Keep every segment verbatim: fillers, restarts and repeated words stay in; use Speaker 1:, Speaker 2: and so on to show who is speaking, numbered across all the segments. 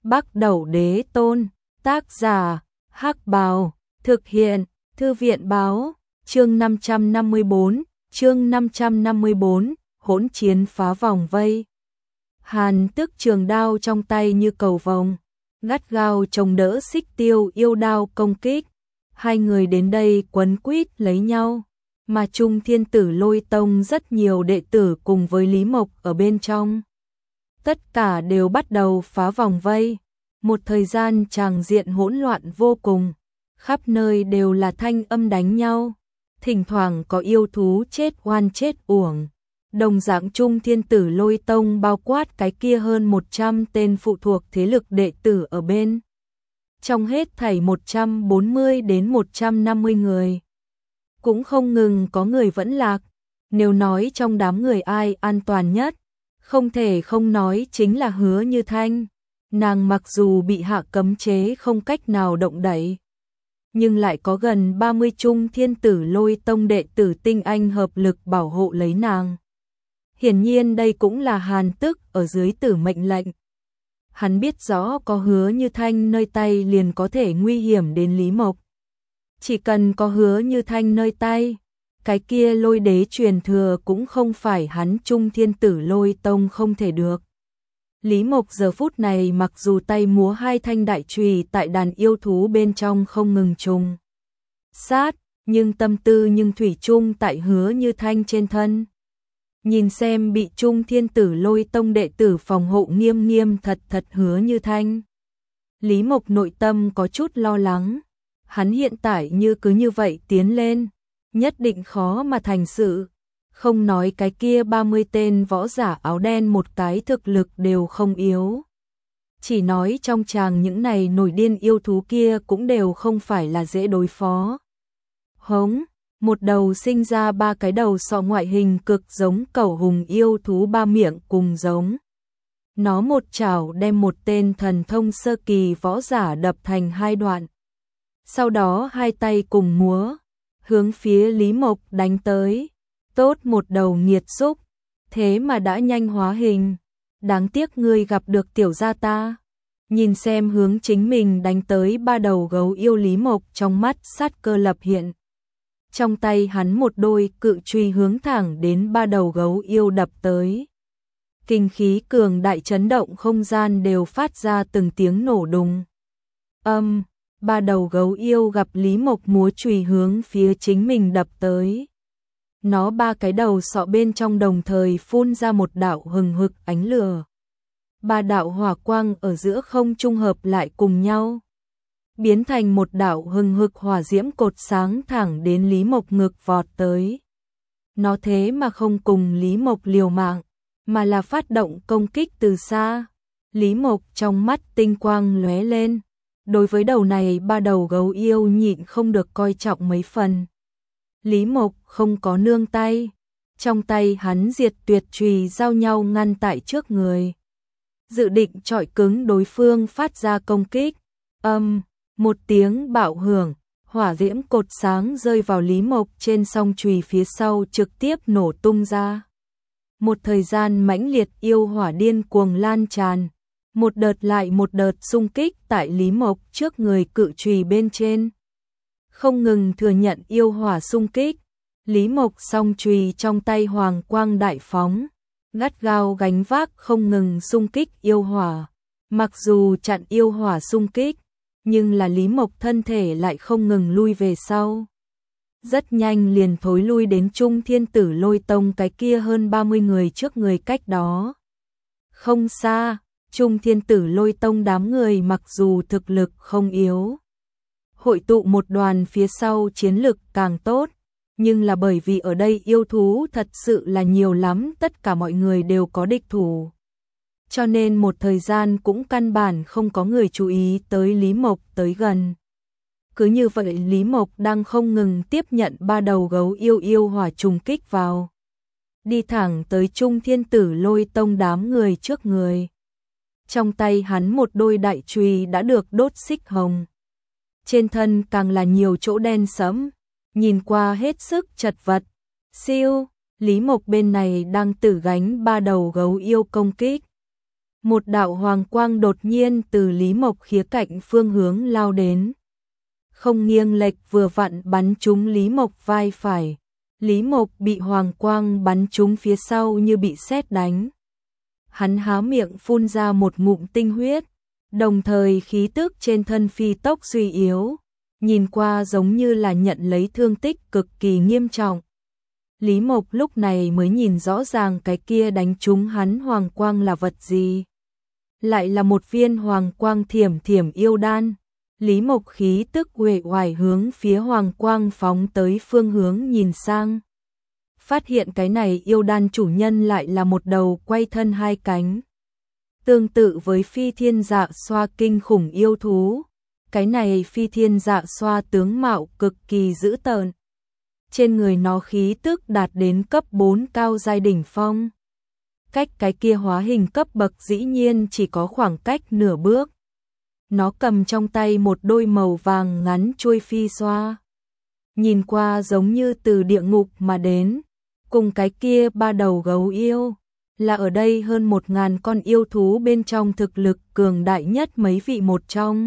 Speaker 1: Bắc Đẩu Đế Tôn, tác giả, Hắc Bào, thực hiện, Thư viện báo, chương năm trăm năm mươi tư, chương năm trăm năm mươi tư, hỗn chiến phá vòng vây. Hàn Tức trường đao trong tay như cầu vồng, gắt gao chống đỡ Xích Tiêu yêu đao công kích. Hai người đến đây quấn quýt lấy nhau, mà Trung Thiên Tử Lôi Tông rất nhiều đệ tử cùng với Lý Mộc ở bên trong. Tất cả đều bắt đầu phá vòng vây, một thời gian tràng diện hỗn loạn vô cùng, khắp nơi đều là thanh âm đánh nhau, thỉnh thoảng có yêu thú chết oan chết uổng. Đồng dạng Trung Thiên Tử Lôi Tông bao quát cái kia hơn một trăm tên phụ thuộc thế lực đệ tử ở bên. Trong hết thảy một trăm bốn mươi đến một trăm năm mươi người. Cũng không ngừng có người vẫn lạc, nếu nói trong đám người ai an toàn nhất, không thể không nói chính là Hứa Như Thanh. Nàng mặc dù bị hạ cấm chế không cách nào động đậy, nhưng lại có gần ba mươi Trung Thiên Tử Lôi Tông đệ tử tinh anh hợp lực bảo hộ lấy nàng. Hiển nhiên đây cũng là Hàn Tức ở dưới tử mệnh lệnh. Hắn biết rõ có Hứa Như Thanh nơi tay liền có thể nguy hiểm đến Lý Mộc. Chỉ cần có Hứa Như Thanh nơi tay, cái kia Lôi Đế truyền thừa cũng không phải hắn Trung Thiên Tử Lôi Tông không thể được. Lý Mộc giờ phút này mặc dù tay múa hai thanh đại chùy tại đàn yêu thú bên trong không ngừng trùng sát, nhưng tâm tư nhưng thủy chung tại Hứa Như Thanh trên thân. Nhìn xem bị Trung Thiên Tử Lôi Tông đệ tử phòng hộ nghiêm nghiêm thật thật Hứa Như Thanh, Lý Mộc nội tâm có chút lo lắng. Hắn hiện tại như cứ như vậy tiến lên, nhất định khó mà thành sự. Không nói cái kia ba mươi tên võ giả áo đen một cái thực lực đều không yếu. Chỉ nói trong tràng những này nổi điên yêu thú kia cũng đều không phải là dễ đối phó. Hống, một đầu sinh ra ba cái đầu sọ ngoại hình cực giống cẩu hùng yêu thú ba miệng cùng giống. Nó một chảo đem một tên thần thông sơ kỳ võ giả đập thành hai đoạn. Sau đó hai tay cùng múa, hướng phía Lý Mộc đánh tới. Tốt một đầu nghiệt xúc, thế mà đã nhanh hóa hình. Đáng tiếc ngươi gặp được tiểu gia ta. Nhìn xem hướng chính mình đánh tới ba đầu gấu yêu, Lý Mộc trong mắt sát cơ lập hiện. Trong tay hắn một đôi cự chùy hướng thẳng đến ba đầu gấu yêu đập tới. Kinh khí cường đại chấn động không gian, đều phát ra từng tiếng nổ đùng. Âm, ba đầu gấu yêu gặp Lý Mộc múa chùy hướng phía chính mình đập tới. Nó ba cái đầu sọ bên trong đồng thời phun ra một đạo hừng hực ánh lửa. Ba đạo hỏa quang ở giữa không trung hợp lại cùng nhau, biến thành một đạo hừng hực hỏa diễm cột sáng thẳng đến Lý Mộc ngực vọt tới. Nó thế mà không cùng Lý Mộc liều mạng, mà là phát động công kích từ xa. Lý Mộc trong mắt tinh quang lóe lên. Đối với đầu này ba đầu gấu yêu nhịn không được coi trọng mấy phần. Lý Mộc không có nương tay, trong tay hắn diệt tuyệt chùy giao nhau ngăn tại trước người, dự định chọi cứng đối phương phát ra công kích. Âm, một tiếng bạo hưởng, hỏa diễm cột sáng rơi vào Lý Mộc trên song chùy phía sau trực tiếp nổ tung ra. Một thời gian mãnh liệt yêu hỏa điên cuồng lan tràn, một đợt lại một đợt xung kích tại Lý Mộc trước người cự chùy bên trên. Không ngừng thừa nhận yêu hỏa xung kích, Lý Mộc song chùy trong tay hoàng quang đại phóng, gắt gao gánh vác không ngừng xung kích yêu hỏa. Mặc dù chặn yêu hỏa xung kích, nhưng là Lý Mộc thân thể lại không ngừng lui về sau. Rất nhanh liền thối lui đến Trung Thiên Tử Lôi Tông cái kia hơn ba mươi người trước người cách đó. Không xa, Trung Thiên Tử Lôi Tông đám người mặc dù thực lực không yếu, hội tụ một đoàn phía sau chiến lực càng tốt, nhưng là bởi vì ở đây yêu thú thật sự là nhiều lắm, tất cả mọi người đều có địch thủ. Cho nên một thời gian cũng căn bản không có người chú ý tới Lý Mộc tới gần. Cứ như vậy Lý Mộc đang không ngừng tiếp nhận ba đầu gấu yêu yêu hỏa trùng kích vào, đi thẳng tới Trung Thiên Tử Lôi Tông đám người trước người. Trong tay hắn một đôi đại chùy đã được đốt xích hồng, trên thân càng là nhiều chỗ đen sẫm, nhìn qua hết sức chật vật. Siêu, Lý Mộc bên này đang tử gánh ba đầu gấu yêu công kích. Một đạo hoàng quang đột nhiên từ Lý Mộc khía cạnh phương hướng lao đến. Không nghiêng lệch vừa vặn bắn trúng Lý Mộc vai phải. Lý Mộc bị hoàng quang bắn trúng phía sau như bị sét đánh. Hắn há miệng phun ra một ngụm tinh huyết, đồng thời khí tức trên thân phi tốc suy yếu, nhìn qua giống như là nhận lấy thương tích cực kỳ nghiêm trọng. Lý Mộc lúc này mới nhìn rõ ràng cái kia đánh trúng hắn hoàng quang là vật gì. Lại là một viên hoàng quang thiểm thiểm yêu đan. Lý Mộc khí tức uể oải hướng phía hoàng quang phóng tới phương hướng nhìn sang. Phát hiện cái này yêu đan chủ nhân lại là một đầu quay thân hai cánh. Tương tự với phi thiên dạ xoa kinh khủng yêu thú. Cái này phi thiên dạ xoa tướng mạo cực kỳ dữ tợn. Trên người nó khí tức đạt đến cấp bốn cao giai đỉnh phong. Cách cái kia hóa hình cấp bậc dĩ nhiên chỉ có khoảng cách nửa bước. Nó cầm trong tay một đôi màu vàng ngắn chuôi phi xoa. Nhìn qua giống như từ địa ngục mà đến. Cùng cái kia ba đầu gấu yêu. Là ở đây hơn một ngàn con yêu thú bên trong thực lực cường đại nhất mấy vị một trong.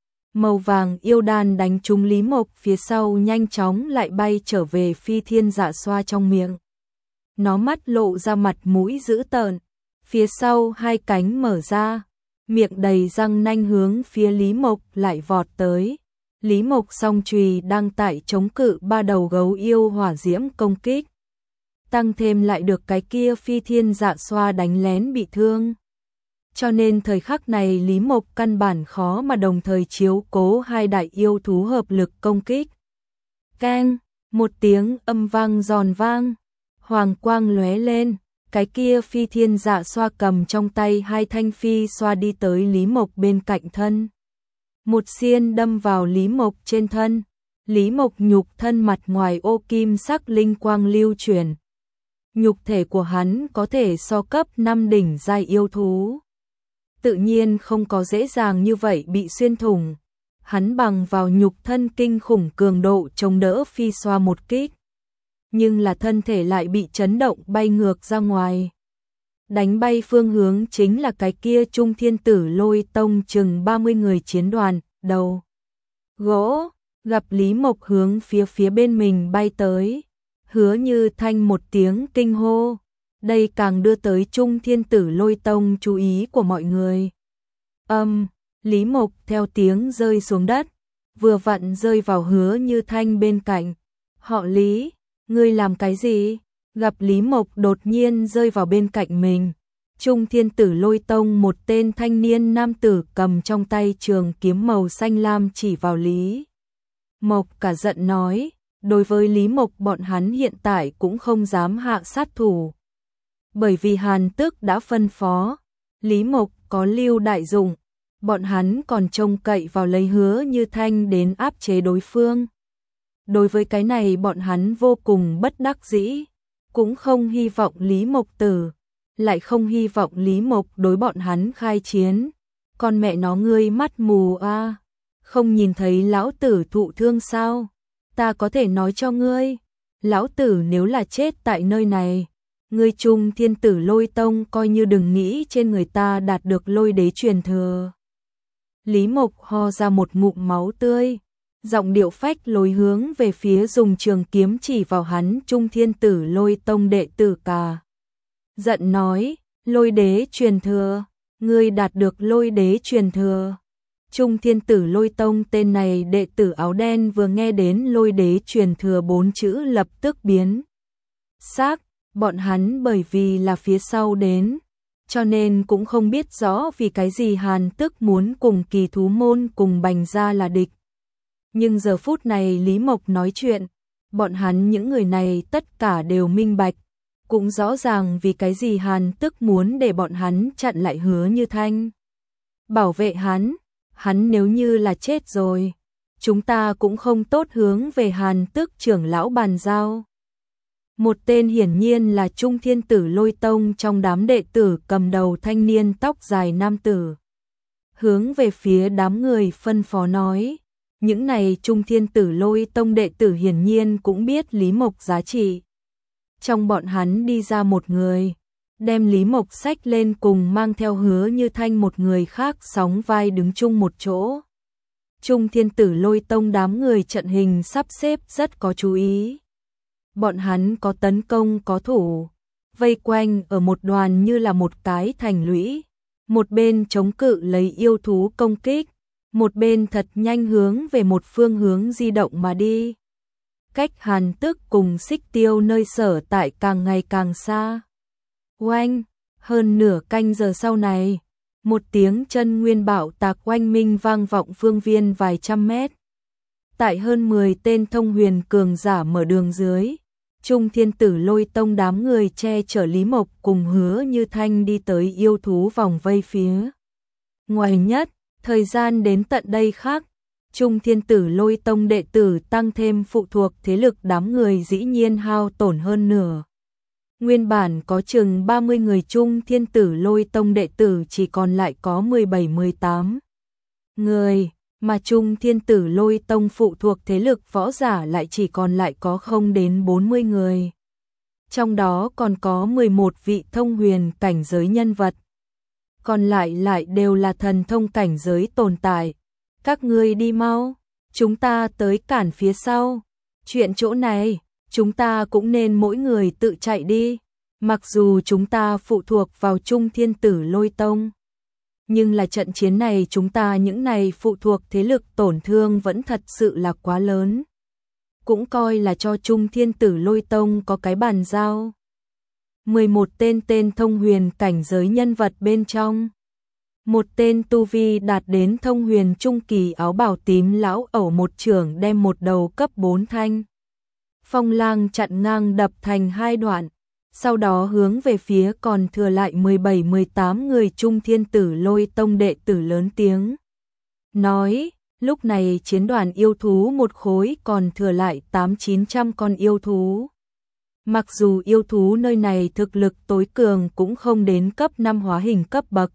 Speaker 1: Màu vàng yêu đan đánh trúng Lý Mộc phía sau nhanh chóng lại bay trở về phi thiên dạ xoa trong miệng. Nó mắt lộ ra mặt mũi dữ tợn, phía sau hai cánh mở ra, miệng đầy răng nanh hướng phía Lý Mộc lại vọt tới. Lý Mộc song chùy đang tại chống cự ba đầu gấu yêu hỏa diễm công kích. Tăng thêm lại được cái kia phi thiên dạ xoa đánh lén bị thương. Cho nên thời khắc này Lý Mộc căn bản khó mà đồng thời chiếu cố hai đại yêu thú hợp lực công kích. Keng, một tiếng âm vang giòn vang, hoàng quang lóe lên, cái kia phi thiên dạ xoa cầm trong tay hai thanh phi xoa đi tới Lý Mộc bên cạnh thân. Một xiên đâm vào Lý Mộc trên thân, Lý Mộc nhục thân mặt ngoài ô kim sắc linh quang lưu chuyển. Nhục thể của hắn có thể so cấp năm đỉnh giai yêu thú. Tự nhiên không có dễ dàng như vậy bị xuyên thủng. Hắn bằng vào nhục thân kinh khủng cường độ chống đỡ phi xoa một kích. Nhưng là thân thể lại bị chấn động bay ngược ra ngoài. Đánh bay phương hướng chính là cái kia Trung Thiên Tử Lôi Tông chừng ba mươi người chiến đoàn, đầu. Gỗ, gặp Lý Mộc hướng phía phía bên mình bay tới. Hứa Như Thanh một tiếng kinh hô. Đây càng đưa tới Trung Thiên Tử Lôi Tông chú ý của mọi người. Âm, Lý Mộc theo tiếng rơi xuống đất, vừa vặn rơi vào Hứa Như Thanh bên cạnh. Họ Lý, ngươi làm cái gì? Gặp Lý Mộc đột nhiên rơi vào bên cạnh mình. Trung Thiên Tử Lôi Tông một tên thanh niên nam tử cầm trong tay trường kiếm màu xanh lam chỉ vào Lý Mộc cả giận nói. Đối với Lý Mộc bọn hắn hiện tại cũng không dám hạ sát thủ. Bởi vì Hàn Tức đã phân phó, Lý Mộc có lưu đại dụng, bọn hắn còn trông cậy vào lấy Hứa Như Thanh đến áp chế đối phương. Đối với cái này bọn hắn vô cùng bất đắc dĩ, cũng không hy vọng Lý Mộc tử, lại không hy vọng Lý Mộc đối bọn hắn khai chiến. Con mẹ nó ngươi mắt mù a, à, không nhìn thấy lão tử thụ thương sao? Ta có thể nói cho ngươi, lão tử nếu là chết tại nơi này, ngươi Trung Thiên Tử Lôi Tông coi như đừng nghĩ trên người ta đạt được lôi đế truyền thừa. Lý Mộc ho ra một ngụm máu tươi, giọng điệu phách lối hướng về phía dùng trường kiếm chỉ vào hắn Trung Thiên Tử Lôi Tông đệ tử cả. Giận nói, lôi đế truyền thừa, ngươi đạt được lôi đế truyền thừa. Trung Thiên Tử Lôi Tông tên này đệ tử áo đen vừa nghe đến lôi đế truyền thừa bốn chữ lập tức biến sắc, bọn hắn bởi vì là phía sau đến, cho nên cũng không biết rõ vì cái gì Hàn Tức muốn cùng Kỳ Thú Môn cùng Bành Gia là địch. Nhưng giờ phút này Lý Mộc nói chuyện, bọn hắn những người này tất cả đều minh bạch, cũng rõ ràng vì cái gì Hàn Tức muốn để bọn hắn chặn lại Hứa Như Thanh. Bảo vệ hắn. Hắn nếu như là chết rồi, chúng ta cũng không tốt hướng về Hàn Tức trưởng lão bàn giao. Một tên hiển nhiên là Trung Thiên Tử Lôi Tông trong đám đệ tử cầm đầu thanh niên tóc dài nam tử. Hướng về phía đám người phân phó nói, những này Trung Thiên Tử Lôi Tông đệ tử hiển nhiên cũng biết Lý Mộc giá trị. Trong bọn hắn đi ra một người, đem Lý Mộc xách lên cùng mang theo Hứa Như Thanh một người khác sóng vai đứng chung một chỗ. Trung Thiên Tử Lôi Tông đám người trận hình sắp xếp rất có chú ý. Bọn hắn có tấn công có thủ, vây quanh ở một đoàn như là một cái thành lũy, một bên chống cự lấy yêu thú công kích, một bên thật nhanh hướng về một phương hướng di động mà đi. Cách Hàn Tức cùng Xích Tiêu nơi sở tại càng ngày càng xa. Oanh, hơn nửa canh giờ sau này, một tiếng chân nguyên bạo tạc oanh minh vang vọng phương viên vài trăm mét. Tại hơn mười tên thông huyền cường giả mở đường dưới, Trung Thiên Tử Lôi Tông đám người che chở Lý Mộc cùng Hứa Như Thanh đi tới yêu thú vòng vây phía ngoài nhất. Thời gian đến tận đây khác, Trung Thiên Tử Lôi Tông đệ tử tăng thêm phụ thuộc thế lực đám người dĩ nhiên hao tổn hơn nửa. Nguyên bản có chừng ba mươi người Trung Thiên Tử Lôi Tông đệ tử chỉ còn lại có mười bảy mười tám người, mà Trung Thiên Tử Lôi Tông phụ thuộc thế lực võ giả lại chỉ còn lại có không đến bốn mươi người. Trong đó còn có mười một vị thông huyền cảnh giới nhân vật. Còn lại lại đều là thần thông cảnh giới tồn tại. Các ngươi đi mau, chúng ta tới cản phía sau. Chuyện chỗ này, chúng ta cũng nên mỗi người tự chạy đi. Mặc dù chúng ta phụ thuộc vào Trung Thiên Tử Lôi Tông, nhưng là trận chiến này chúng ta những này phụ thuộc thế lực tổn thương vẫn thật sự là quá lớn. Cũng coi là cho Trung Thiên Tử Lôi Tông có cái bàn giao. mười một tên tên thông huyền cảnh giới nhân vật bên trong. Một tên tu vi đạt đến thông huyền trung kỳ áo bào tím lão ẩu một trưởng đem một đầu cấp bốn thanh phong lang chặn ngang đập thành hai đoạn. Sau đó hướng về phía còn thừa lại mười bảy mười tám người Trung Thiên Tử Lôi Tông đệ tử lớn tiếng nói, lúc này chiến đoàn yêu thú một khối còn thừa lại tám chín trăm con yêu thú. Mặc dù yêu thú nơi này thực lực tối cường cũng không đến cấp năm hóa hình cấp bậc,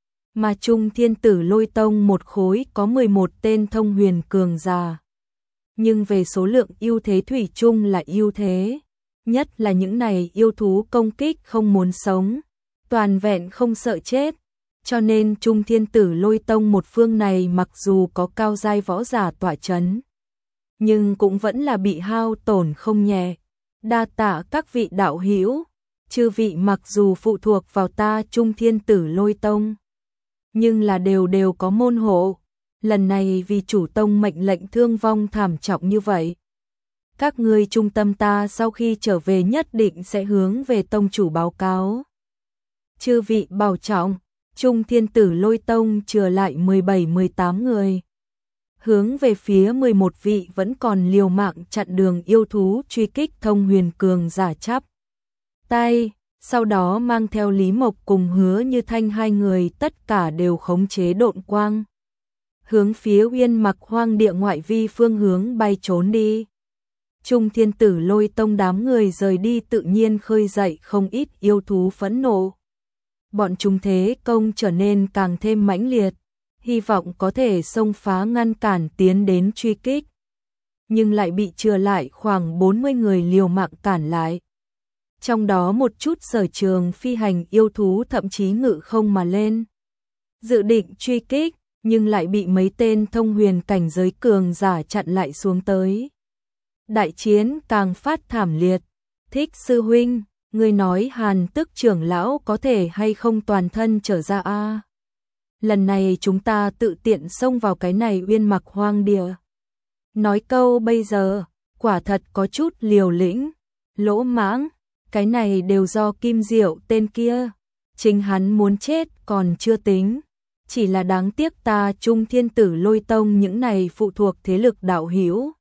Speaker 1: mà Trung Thiên Tử Lôi Tông một khối có mười một tên thông huyền cường giả. Nhưng về số lượng ưu thế thủy chung là ưu thế. Nhất là những này yêu thú công kích không muốn sống, toàn vẹn không sợ chết. Cho nên Trung Thiên Tử Lôi Tông một phương này mặc dù có cao giai võ giả tọa chấn, nhưng cũng vẫn là bị hao tổn không nhẹ. Đa tạ các vị đạo hữu, chư vị mặc dù phụ thuộc vào ta Trung Thiên Tử Lôi Tông, nhưng là đều đều có môn hộ. Lần này vì chủ tông mệnh lệnh thương vong thảm trọng như vậy, các ngươi trung tâm ta sau khi trở về nhất định sẽ hướng về tông chủ báo cáo. Chư vị bảo trọng. Trung Thiên Tử Lôi Tông chừa lại mười bảy mười tám người, hướng về phía mười một vị vẫn còn liều mạng chặn đường yêu thú truy kích thông huyền cường giả chắp tay, sau đó mang theo Lý Mộc cùng Hứa Như Thanh hai người tất cả đều khống chế độn quang, hướng phía Uyên Mặc hoang địa ngoại vi phương hướng bay trốn đi. Trung Thiên Tử Lôi Tông đám người rời đi tự nhiên khơi dậy không ít yêu thú phẫn nộ. Bọn chúng thế công trở nên càng thêm mãnh liệt, hy vọng có thể xông phá ngăn cản tiến đến truy kích. Nhưng lại bị chừa lại khoảng bốn mươi người liều mạng cản lại. Trong đó một chút sở trường phi hành yêu thú thậm chí ngự không mà lên, dự định truy kích, nhưng lại bị mấy tên thông huyền cảnh giới cường giả chặn lại xuống tới. Đại chiến càng phát thảm liệt. Thích sư huynh, ngươi nói Hàn Tức trưởng lão có thể hay không toàn thân trở ra a? À? Lần này chúng ta tự tiện xông vào cái này Uyên Mặc hoang địa. Nói câu bây giờ, quả thật có chút liều lĩnh, lỗ mãng, cái này đều do Kim Diệu tên kia. Chính hắn muốn chết còn chưa tính, chỉ là đáng tiếc ta Trung Thiên Tử Lôi Tông những này phụ thuộc thế lực đạo hữu.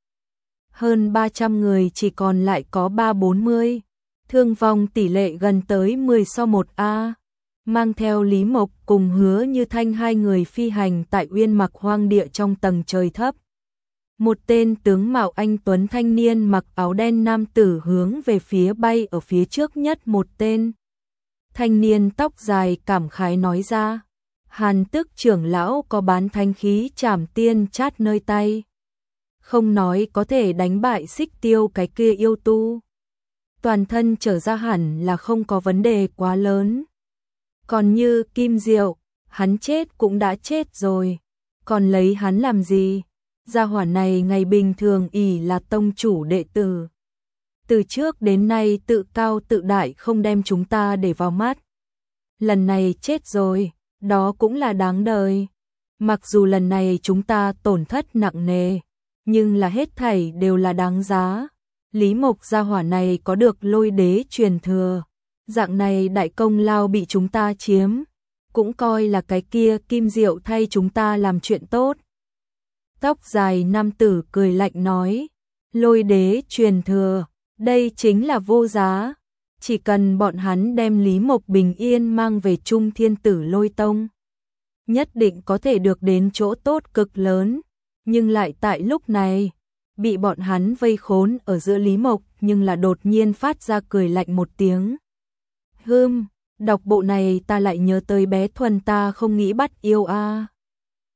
Speaker 1: Hơn ba trăm người chỉ còn lại có ba bốn mươi, thương vong tỷ lệ gần tới mười so một a. Mang theo Lý Mộc cùng Hứa Như Thanh hai người phi hành tại Uyên Mặc hoang địa trong tầng trời thấp. Một tên tướng mạo anh tuấn thanh niên mặc áo đen nam tử hướng về phía bay ở phía trước nhất một tên. Thanh niên tóc dài cảm khái nói ra, Hàn Tức trưởng lão có bán thanh khí trảm tiên chát nơi tay, không nói có thể đánh bại Xích Tiêu cái kia yêu tu. toàn thân trở ra hẳn là không có vấn đề quá lớn. Còn như Kim Diệu, hắn chết cũng đã chết rồi, còn lấy hắn làm gì? Gia hỏa này ngày bình thường ỷ là tông chủ đệ tử. Từ trước đến nay tự cao tự đại không đem chúng ta để vào mắt. Lần này chết rồi, đó cũng là đáng đời. Mặc dù lần này chúng ta tổn thất nặng nề, nhưng là hết thảy đều là đáng giá. Lý Mộc gia hỏa này có được Lôi đế truyền thừa, dạng này đại công lao bị chúng ta chiếm, cũng coi là cái kia Kim Diệu thay chúng ta làm chuyện tốt. Tóc dài nam tử cười lạnh nói, Lôi đế truyền thừa, đây chính là vô giá, chỉ cần bọn hắn đem Lý Mộc bình yên mang về Trung Thiên Tử Lôi Tông, nhất định có thể được đến chỗ tốt cực lớn, nhưng lại tại lúc này, bị bọn hắn vây khốn ở giữa Lý Mộc, nhưng là đột nhiên phát ra cười lạnh một tiếng. Hừm, đọc bộ này ta lại nhớ tới bé Thuần ta không nghĩ bắt yêu a. À.